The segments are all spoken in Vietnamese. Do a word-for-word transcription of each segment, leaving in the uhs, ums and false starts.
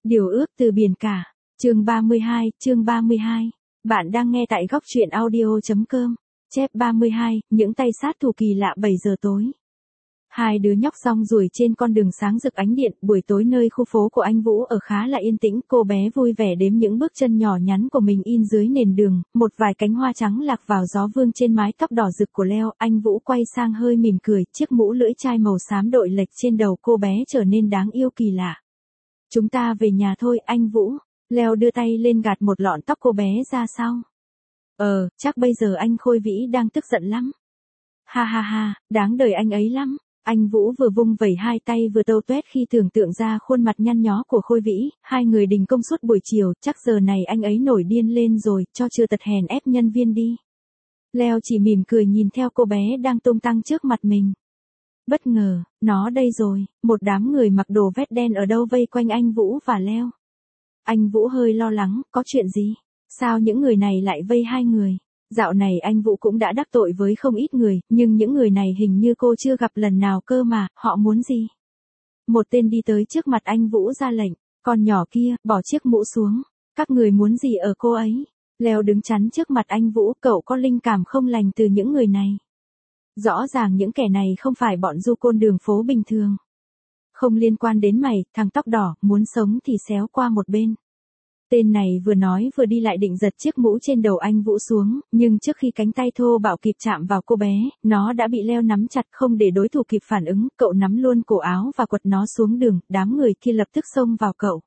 Điều ước từ biển cả. Chương ba mươi hai, chương ba mươi hai. Bạn đang nghe tại góc truyện audio chấm com. Chép ba mươi hai, những tay sát thủ kỳ lạ bảy giờ tối. Hai đứa nhóc rong ruổi trên con đường sáng rực ánh điện, buổi tối nơi khu phố của anh Vũ ở khá là yên tĩnh, cô bé vui vẻ đếm những bước chân nhỏ nhắn của mình in dưới nền đường, một vài cánh hoa trắng lạc vào gió vương trên mái tóc đỏ rực của Leo. Anh Vũ quay sang hơi mỉm cười, chiếc mũ lưỡi chai màu xám đội lệch trên đầu cô bé trở nên đáng yêu kỳ lạ. Chúng ta về nhà thôi, anh Vũ. Leo đưa tay lên gạt một lọn tóc cô bé ra sau. Ờ, chắc bây giờ anh Khôi Vĩ đang tức giận lắm. Ha ha ha, đáng đời anh ấy lắm. Anh Vũ vừa vung vẩy hai tay vừa tâu tuét khi tưởng tượng ra khuôn mặt nhăn nhó của Khôi Vĩ, hai người đình công suốt buổi chiều, chắc giờ này anh ấy nổi điên lên rồi, cho chưa tật hèn ép nhân viên đi. Leo chỉ mỉm cười nhìn theo cô bé đang tung tăng trước mặt mình. Bất ngờ, nó đây rồi, một đám người mặc đồ vest đen ở đâu vây quanh anh Vũ và Leo. Anh Vũ hơi lo lắng, có chuyện gì? Sao những người này lại vây hai người? Dạo này anh Vũ cũng đã đắc tội với không ít người, nhưng những người này hình như cô chưa gặp lần nào cơ mà, họ muốn gì? Một tên đi tới trước mặt anh Vũ ra lệnh, con nhỏ kia, bỏ chiếc mũ xuống. Các người muốn gì ở cô ấy? Leo đứng chắn trước mặt anh Vũ, cậu có linh cảm không lành từ những người này. Rõ ràng những kẻ này không phải bọn du côn đường phố bình thường. Không liên quan đến mày, thằng tóc đỏ, muốn sống thì xéo qua một bên. Tên này vừa nói vừa đi lại định giật chiếc mũ trên đầu anh Vũ xuống, nhưng trước khi cánh tay thô bạo kịp chạm vào cô bé, nó đã bị Leo nắm chặt không để đối thủ kịp phản ứng, cậu nắm luôn cổ áo và quật nó xuống đường, đám người kia lập tức xông vào cậu.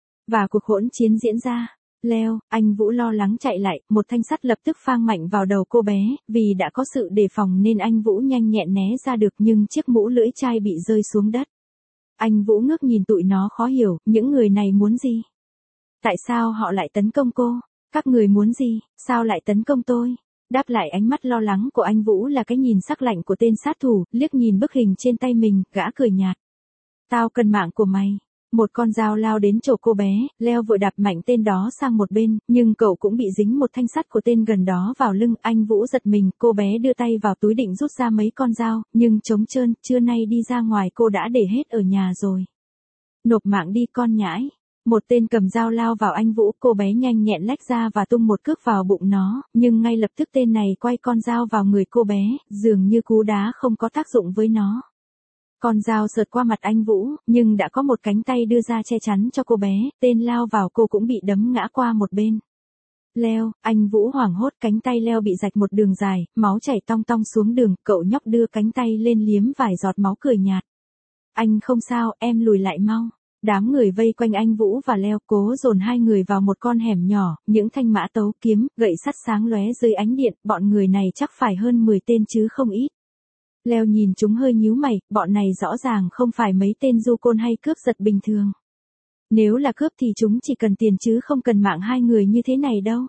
Và cuộc hỗn chiến diễn ra. Leo, anh Vũ lo lắng chạy lại, một thanh sắt lập tức phang mạnh vào đầu cô bé, vì đã có sự đề phòng nên anh Vũ nhanh nhẹn né ra được nhưng chiếc mũ lưỡi chai bị rơi xuống đất. Anh Vũ ngước nhìn tụi nó khó hiểu, những người này muốn gì? Tại sao họ lại tấn công cô? Các người muốn gì? Sao lại tấn công tôi? Đáp lại ánh mắt lo lắng của anh Vũ là cái nhìn sắc lạnh của tên sát thủ, liếc nhìn bức hình trên tay mình, gã cười nhạt. Tao cần mạng của mày. Một con dao lao đến chỗ cô bé, Leo vội đạp mạnh tên đó sang một bên, nhưng cậu cũng bị dính một thanh sắt của tên gần đó vào lưng. Anh Vũ giật mình, cô bé đưa tay vào túi định rút ra mấy con dao, nhưng trống trơn, trưa nay đi ra ngoài cô đã để hết ở nhà rồi. Nộp mạng đi con nhãi. Một tên cầm dao lao vào anh Vũ, cô bé nhanh nhẹn lách ra và tung một cước vào bụng nó, nhưng ngay lập tức tên này quay con dao vào người cô bé, dường như cú đá không có tác dụng với nó. Con dao sượt qua mặt anh Vũ, nhưng đã có một cánh tay đưa ra che chắn cho cô bé, tên lao vào cô cũng bị đấm ngã qua một bên. Leo, anh Vũ hoảng hốt, cánh tay Leo bị rạch một đường dài, máu chảy tong tong xuống đường, cậu nhóc đưa cánh tay lên liếm vài giọt máu cười nhạt. Anh không sao, em lùi lại mau. Đám người vây quanh anh Vũ và Leo cố dồn hai người vào một con hẻm nhỏ, những thanh mã tấu kiếm, gậy sắt sáng lóe dưới ánh điện, bọn người này chắc phải hơn mười tên chứ không ít. Leo nhìn chúng hơi nhíu mày, bọn này rõ ràng không phải mấy tên du côn hay cướp giật bình thường. Nếu là cướp thì chúng chỉ cần tiền chứ không cần mạng hai người như thế này đâu.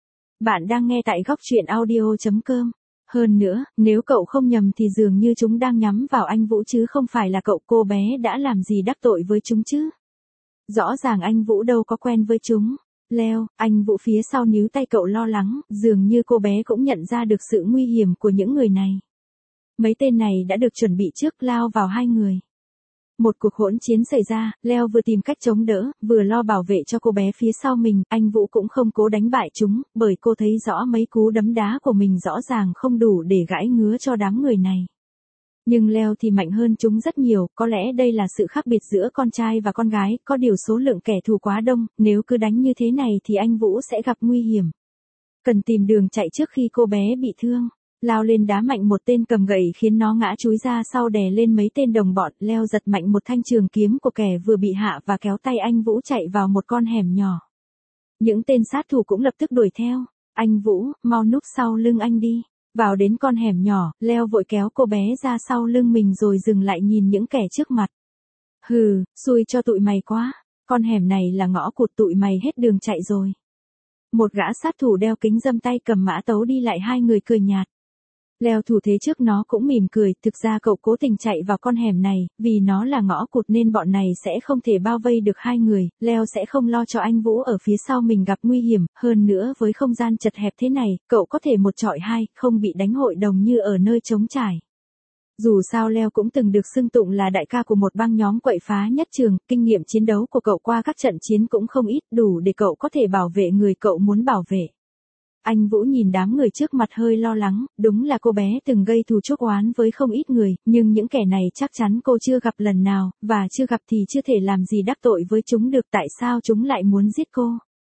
Bạn đang nghe tại góc truyện audio chấm com. Hơn nữa, nếu cậu không nhầm thì dường như chúng đang nhắm vào anh Vũ chứ không phải là cậu. Cô bé đã làm gì đắc tội với chúng chứ? Rõ ràng anh Vũ đâu có quen với chúng. Leo, anh Vũ phía sau níu tay cậu lo lắng, dường như cô bé cũng nhận ra được sự nguy hiểm của những người này. Mấy tên này đã được chuẩn bị trước, lao vào hai người. Một cuộc hỗn chiến xảy ra, Leo vừa tìm cách chống đỡ, vừa lo bảo vệ cho cô bé phía sau mình, anh Vũ cũng không cố đánh bại chúng, bởi cô thấy rõ mấy cú đấm đá của mình rõ ràng không đủ để gãi ngứa cho đám người này. Nhưng Leo thì mạnh hơn chúng rất nhiều, có lẽ đây là sự khác biệt giữa con trai và con gái, có điều số lượng kẻ thù quá đông, nếu cứ đánh như thế này thì anh Vũ sẽ gặp nguy hiểm. Cần tìm đường chạy trước khi cô bé bị thương. Lao lên đá mạnh một tên cầm gậy khiến nó ngã chúi ra sau đè lên mấy tên đồng bọn. Leo giật mạnh một thanh trường kiếm của kẻ vừa bị hạ và kéo tay anh Vũ chạy vào một con hẻm nhỏ. Những tên sát thủ cũng lập tức đuổi theo. Anh Vũ, mau núp sau lưng anh đi. Vào đến con hẻm nhỏ, Leo vội kéo cô bé ra sau lưng mình rồi dừng lại nhìn những kẻ trước mặt. Hừ, xui cho tụi mày quá. Con hẻm này là ngõ cụt, tụi mày hết đường chạy rồi. Một gã sát thủ đeo kính râm tay cầm mã tấu đi lại hai người cười nhạt. Leo thủ thế trước nó cũng mỉm cười, thực ra cậu cố tình chạy vào con hẻm này, vì nó là ngõ cụt nên bọn này sẽ không thể bao vây được hai người, Leo sẽ không lo cho anh Vũ ở phía sau mình gặp nguy hiểm, hơn nữa với không gian chật hẹp thế này, cậu có thể một chọi hai, không bị đánh hội đồng như ở nơi trống trải. Dù sao Leo cũng từng được xưng tụng là đại ca của một băng nhóm quậy phá nhất trường, kinh nghiệm chiến đấu của cậu qua các trận chiến cũng không ít, đủ để cậu có thể bảo vệ người cậu muốn bảo vệ. Anh Vũ nhìn đám người trước mặt hơi lo lắng, đúng là cô bé từng gây thù chuốc oán với không ít người, nhưng những kẻ này chắc chắn cô chưa gặp lần nào, và chưa gặp thì chưa thể làm gì đắc tội với chúng được, tại sao chúng lại muốn giết cô.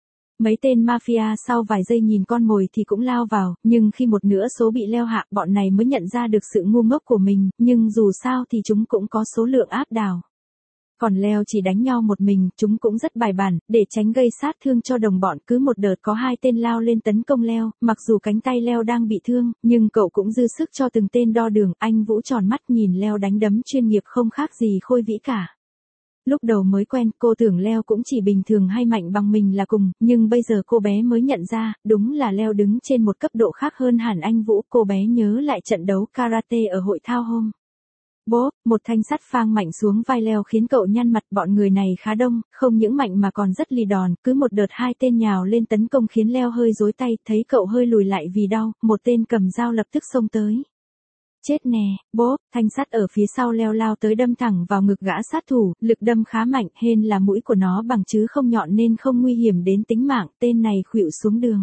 Mấy tên mafia sau vài giây nhìn con mồi thì cũng lao vào, nhưng khi một nửa số bị Leo hạ, bọn này mới nhận ra được sự ngu ngốc của mình, nhưng dù sao thì chúng cũng có số lượng áp đảo. Còn Leo chỉ đánh nhau một mình, chúng cũng rất bài bản, để tránh gây sát thương cho đồng bọn, cứ một đợt có hai tên lao lên tấn công Leo, mặc dù cánh tay Leo đang bị thương, nhưng cậu cũng dư sức cho từng tên đo đường. Anh Vũ tròn mắt nhìn Leo đánh đấm chuyên nghiệp không khác gì Khôi Vĩ cả. Lúc đầu mới quen, cô tưởng Leo cũng chỉ bình thường hay mạnh bằng mình là cùng, nhưng bây giờ cô bé mới nhận ra, đúng là Leo đứng trên một cấp độ khác hơn hẳn anh Vũ. Cô bé nhớ lại trận đấu karate ở hội thao hôm. Bốp, một thanh sắt phang mạnh xuống vai Leo khiến cậu nhăn mặt. Bọn người này khá đông, không những mạnh mà còn rất lì đòn, cứ một đợt hai tên nhào lên tấn công khiến Leo hơi rối tay, thấy cậu hơi lùi lại vì đau, một tên cầm dao lập tức xông tới. Chết nè, bốp, thanh sắt ở phía sau Leo lao tới đâm thẳng vào ngực gã sát thủ, lực đâm khá mạnh, hên là mũi của nó bằng chứ không nhọn nên không nguy hiểm đến tính mạng, tên này khuỵu xuống đường.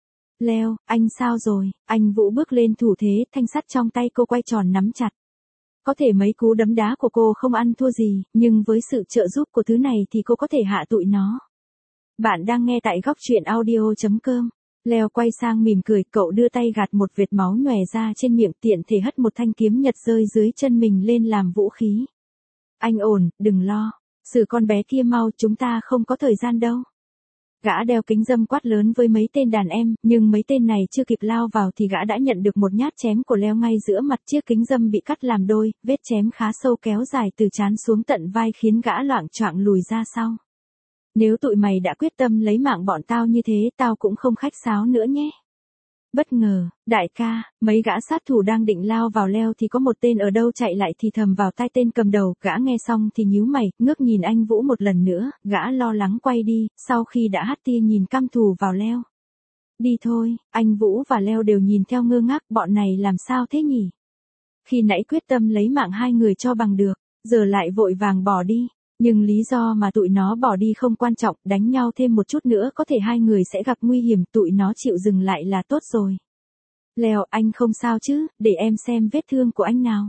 Leo, anh sao rồi? Anh Vũ bước lên thủ thế, thanh sắt trong tay cô quay tròn nắm chặt. Có thể mấy cú đấm đá của cô không ăn thua gì, nhưng với sự trợ giúp của thứ này thì cô có thể hạ tụi nó. Bạn đang nghe tại góc truyện audio chấm com. Leo quay sang mỉm cười, cậu đưa tay gạt một vệt máu nhòe ra trên miệng, tiện thể hất một thanh kiếm nhật rơi dưới chân mình lên làm vũ khí. Anh ổn, đừng lo. Xử con bé kia mau, chúng ta không có thời gian đâu. Gã đeo kính râm quát lớn với mấy tên đàn em, nhưng mấy tên này chưa kịp lao vào thì gã đã nhận được một nhát chém của Leo ngay giữa mặt. Chiếc kính râm bị cắt làm đôi, vết chém khá sâu kéo dài từ trán xuống tận vai khiến gã loạng choạng lùi ra sau. Nếu tụi mày đã quyết tâm lấy mạng bọn tao như thế, tao cũng không khách sáo nữa nhé. Bất ngờ, đại ca, mấy gã sát thủ đang định lao vào Leo thì có một tên ở đâu chạy lại thì thầm vào tai tên cầm đầu. Gã nghe xong thì nhíu mày, ngước nhìn anh Vũ một lần nữa, gã lo lắng quay đi, sau khi đã hắt tia nhìn căm thù vào Leo. Đi thôi, anh Vũ và Leo đều nhìn theo ngơ ngác, bọn này làm sao thế nhỉ? Khi nãy quyết tâm lấy mạng hai người cho bằng được, giờ lại vội vàng bỏ đi. Nhưng lý do mà tụi nó bỏ đi không quan trọng, đánh nhau thêm một chút nữa có thể hai người sẽ gặp nguy hiểm, tụi nó chịu dừng lại là tốt rồi. Leo, anh không sao chứ, để em xem vết thương của anh nào.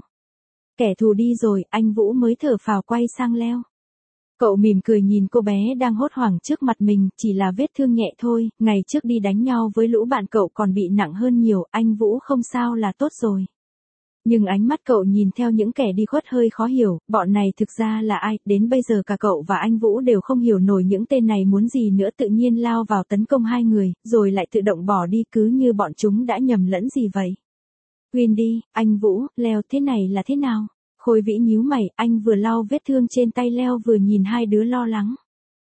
Kẻ thù đi rồi, anh Vũ mới thở phào quay sang Leo. Cậu mỉm cười nhìn cô bé đang hốt hoảng trước mặt mình, chỉ là vết thương nhẹ thôi, ngày trước đi đánh nhau với lũ bạn cậu còn bị nặng hơn nhiều, anh Vũ không sao là tốt rồi. Nhưng ánh mắt cậu nhìn theo những kẻ đi khuất hơi khó hiểu, bọn này thực ra là ai, đến bây giờ cả cậu và anh Vũ đều không hiểu nổi những tên này muốn gì nữa, tự nhiên lao vào tấn công hai người, rồi lại tự động bỏ đi cứ như bọn chúng đã nhầm lẫn gì vậy. Quên đi, anh Vũ, Leo thế này là thế nào? Khôi Vĩ nhíu mày, anh vừa lau vết thương trên tay Leo vừa nhìn hai đứa lo lắng.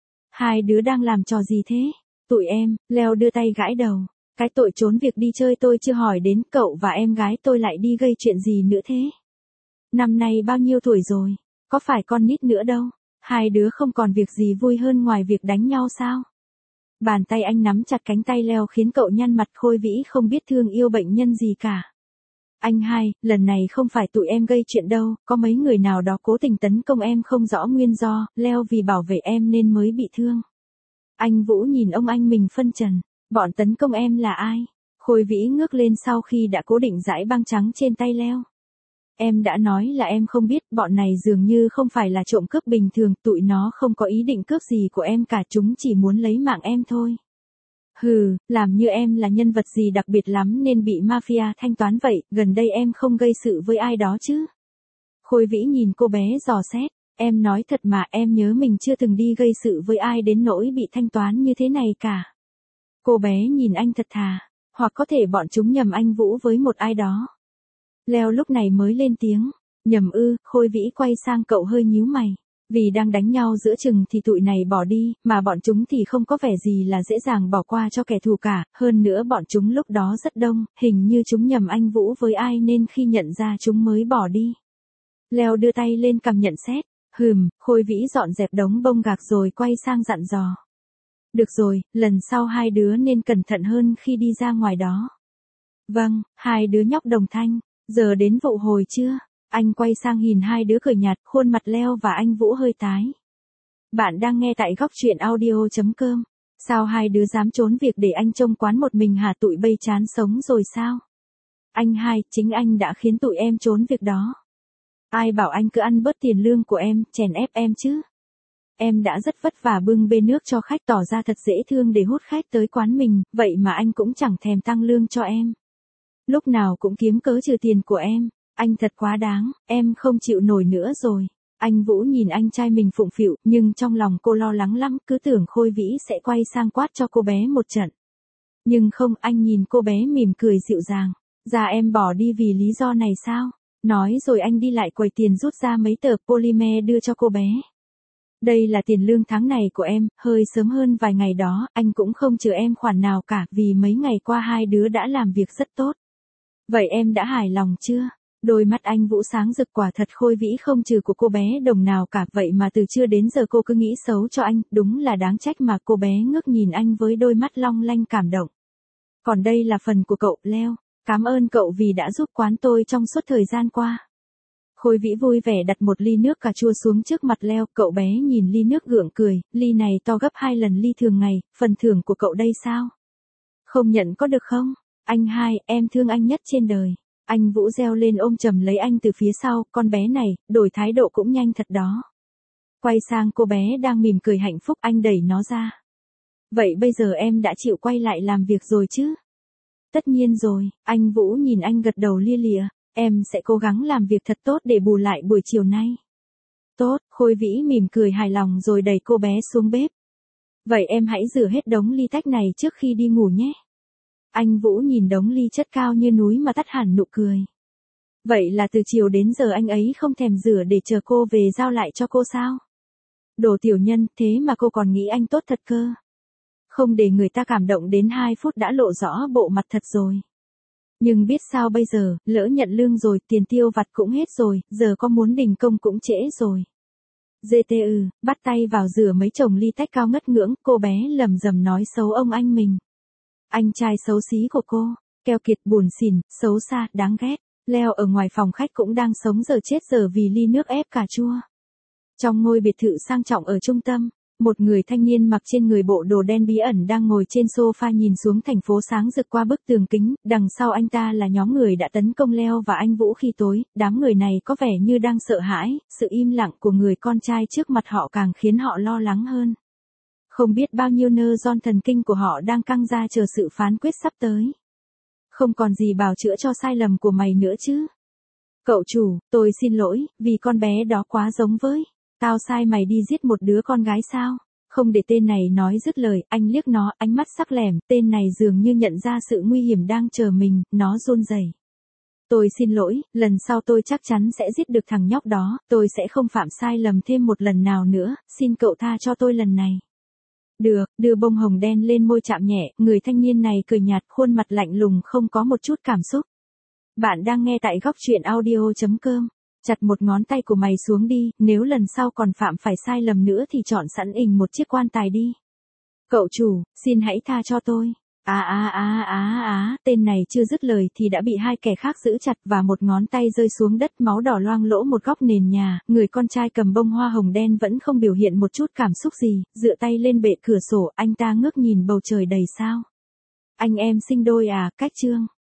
Hai đứa đang làm trò gì thế? Tụi em, Leo đưa tay gãi đầu. Cái tội trốn việc đi chơi tôi chưa hỏi đến, cậu và em gái tôi lại đi gây chuyện gì nữa thế? Năm nay bao nhiêu tuổi rồi? Có phải con nít nữa đâu? Hai đứa không còn việc gì vui hơn ngoài việc đánh nhau sao? Bàn tay anh nắm chặt cánh tay Leo khiến cậu nhăn mặt. Khôi Vĩ không biết thương yêu bệnh nhân gì cả. Anh hai, lần này không phải tụi em gây chuyện đâu, có mấy người nào đó cố tình tấn công em không rõ nguyên do, Leo vì bảo vệ em nên mới bị thương. Anh Vũ nhìn ông anh mình phân trần. Bọn tấn công em là ai? Khôi Vĩ ngước lên sau khi đã cố định dải băng trắng trên tay Leo. Em đã nói là em không biết, bọn này dường như không phải là trộm cướp bình thường, tụi nó không có ý định cướp gì của em cả, chúng chỉ muốn lấy mạng em thôi. Hừ, làm như em là nhân vật gì đặc biệt lắm nên bị mafia thanh toán vậy, gần đây em không gây sự với ai đó chứ? Khôi Vĩ nhìn cô bé dò xét, em nói thật mà, em nhớ mình chưa từng đi gây sự với ai đến nỗi bị thanh toán như thế này cả. Cô bé nhìn anh thật thà, hoặc có thể bọn chúng nhầm anh Vũ với một ai đó. Leo lúc này mới lên tiếng, nhầm ư? Khôi Vĩ quay sang cậu hơi nhíu mày. Vì đang đánh nhau giữa chừng thì tụi này bỏ đi, mà bọn chúng thì không có vẻ gì là dễ dàng bỏ qua cho kẻ thù cả, hơn nữa bọn chúng lúc đó rất đông, hình như chúng nhầm anh Vũ với ai nên khi nhận ra chúng mới bỏ đi. Leo đưa tay lên cằm nhận xét, hừm, Khôi Vĩ dọn dẹp đống bông gạc rồi quay sang dặn dò. Được rồi, lần sau hai đứa nên cẩn thận hơn khi đi ra ngoài đó. Vâng, hai đứa nhóc đồng thanh, giờ đến vụ hồi chưa? Anh quay sang nhìn hai đứa cười nhạt, khuôn mặt Leo và anh Vũ hơi tái. Bạn đang nghe tại góc truyện audio.com. Sao hai đứa dám trốn việc để anh trông quán một mình hả, tụi bây chán sống rồi sao? Anh hai, chính anh đã khiến tụi em trốn việc đó. Ai bảo anh cứ ăn bớt tiền lương của em, chèn ép em chứ? Em đã rất vất vả bưng bê nước cho khách, tỏ ra thật dễ thương để hút khách tới quán mình, vậy mà anh cũng chẳng thèm tăng lương cho em. Lúc nào cũng kiếm cớ trừ tiền của em, anh thật quá đáng, em không chịu nổi nữa rồi. Anh Vũ nhìn anh trai mình phụng phịu, nhưng trong lòng cô lo lắng lắm, cứ tưởng Khôi Vĩ sẽ quay sang quát cho cô bé một trận. Nhưng không, anh nhìn cô bé mỉm cười dịu dàng. Dạ em bỏ đi vì lý do này sao? Nói rồi anh đi lại quầy tiền rút ra mấy tờ polymer đưa cho cô bé. Đây là tiền lương tháng này của em, hơi sớm hơn vài ngày đó, anh cũng không trừ em khoản nào cả vì mấy ngày qua hai đứa đã làm việc rất tốt. Vậy em đã hài lòng chưa? Đôi mắt anh Vũ sáng rực, quả thật Khôi Vĩ không trừ của cô bé đồng nào cả, vậy mà từ trưa đến giờ cô cứ nghĩ xấu cho anh, đúng là đáng trách mà. Cô bé ngước nhìn anh với đôi mắt long lanh cảm động. Còn đây là phần của cậu, Leo. Cảm ơn cậu vì đã giúp quán tôi trong suốt thời gian qua. Khôi Vĩ vui vẻ đặt một ly nước cà chua xuống trước mặt Leo, cậu bé nhìn ly nước gượng cười, ly này to gấp hai lần ly thường ngày, phần thưởng của cậu đây sao? Không nhận có được không? Anh hai, em thương anh nhất trên đời. Anh Vũ reo lên ôm chầm lấy anh từ phía sau, con bé này, đổi thái độ cũng nhanh thật đó. Quay sang cô bé đang mỉm cười hạnh phúc, anh đẩy nó ra. Vậy bây giờ em đã chịu quay lại làm việc rồi chứ? Tất nhiên rồi, anh Vũ nhìn anh gật đầu lia lịa, em sẽ cố gắng làm việc thật tốt để bù lại buổi chiều nay. Tốt, Khôi Vĩ mỉm cười hài lòng rồi đẩy cô bé xuống bếp. Vậy em hãy rửa hết đống ly tách này trước khi đi ngủ nhé. Anh Vũ nhìn đống ly chất cao như núi mà tắt hẳn nụ cười. Vậy là từ chiều đến giờ anh ấy không thèm rửa để chờ cô về giao lại cho cô sao? Đồ tiểu nhân, thế mà cô còn nghĩ anh tốt thật cơ. Không để người ta cảm động đến hai phút đã lộ rõ bộ mặt thật rồi. Nhưng biết sao bây giờ, lỡ nhận lương rồi, tiền tiêu vặt cũng hết rồi, giờ có muốn đình công cũng trễ rồi. giê tê ư, bắt tay vào rửa mấy chồng ly tách cao ngất ngưỡng, cô bé lầm rầm nói xấu ông anh mình. Anh trai xấu xí của cô, keo kiệt, buồn xỉn, xấu xa, đáng ghét. Leo ở ngoài phòng khách cũng đang sống giờ chết giờ vì ly nước ép cà chua. Trong ngôi biệt thự sang trọng ở trung tâm, một người thanh niên mặc trên người bộ đồ đen bí ẩn đang ngồi trên sofa nhìn xuống thành phố sáng rực qua bức tường kính, đằng sau anh ta là nhóm người đã tấn công Leo và anh Vũ khi tối, đám người này có vẻ như đang sợ hãi, sự im lặng của người con trai trước mặt họ càng khiến họ lo lắng hơn. Không biết bao nhiêu nơ giòn thần kinh của họ đang căng ra chờ sự phán quyết sắp tới. Không còn gì bào chữa cho sai lầm của mày nữa chứ. Cậu chủ, tôi xin lỗi, vì con bé đó quá giống với. Tao sai mày đi giết một đứa con gái sao? Không để tên này nói dứt lời, anh liếc nó, ánh mắt sắc lẻm, tên này dường như nhận ra sự nguy hiểm đang chờ mình, nó run rẩy. Tôi xin lỗi, lần sau tôi chắc chắn sẽ giết được thằng nhóc đó, tôi sẽ không phạm sai lầm thêm một lần nào nữa, xin cậu tha cho tôi lần này. Được, đưa bông hồng đen lên môi chạm nhẹ, người thanh niên này cười nhạt, khuôn mặt lạnh lùng không có một chút cảm xúc. Bạn đang nghe tại góc truyện audio.com. Chặt một ngón tay của mày xuống đi, nếu lần sau còn phạm phải sai lầm nữa thì chọn sẵn ình một chiếc quan tài đi. Cậu chủ, xin hãy tha cho tôi. Á á á á á, tên này chưa dứt lời thì đã bị hai kẻ khác giữ chặt và một ngón tay rơi xuống đất, máu đỏ loang lỗ một góc nền nhà, người con trai cầm bông hoa hồng đen vẫn không biểu hiện một chút cảm xúc gì, dựa tay lên bệ cửa sổ, anh ta ngước nhìn bầu trời đầy sao. Anh em sinh đôi à, cách trương.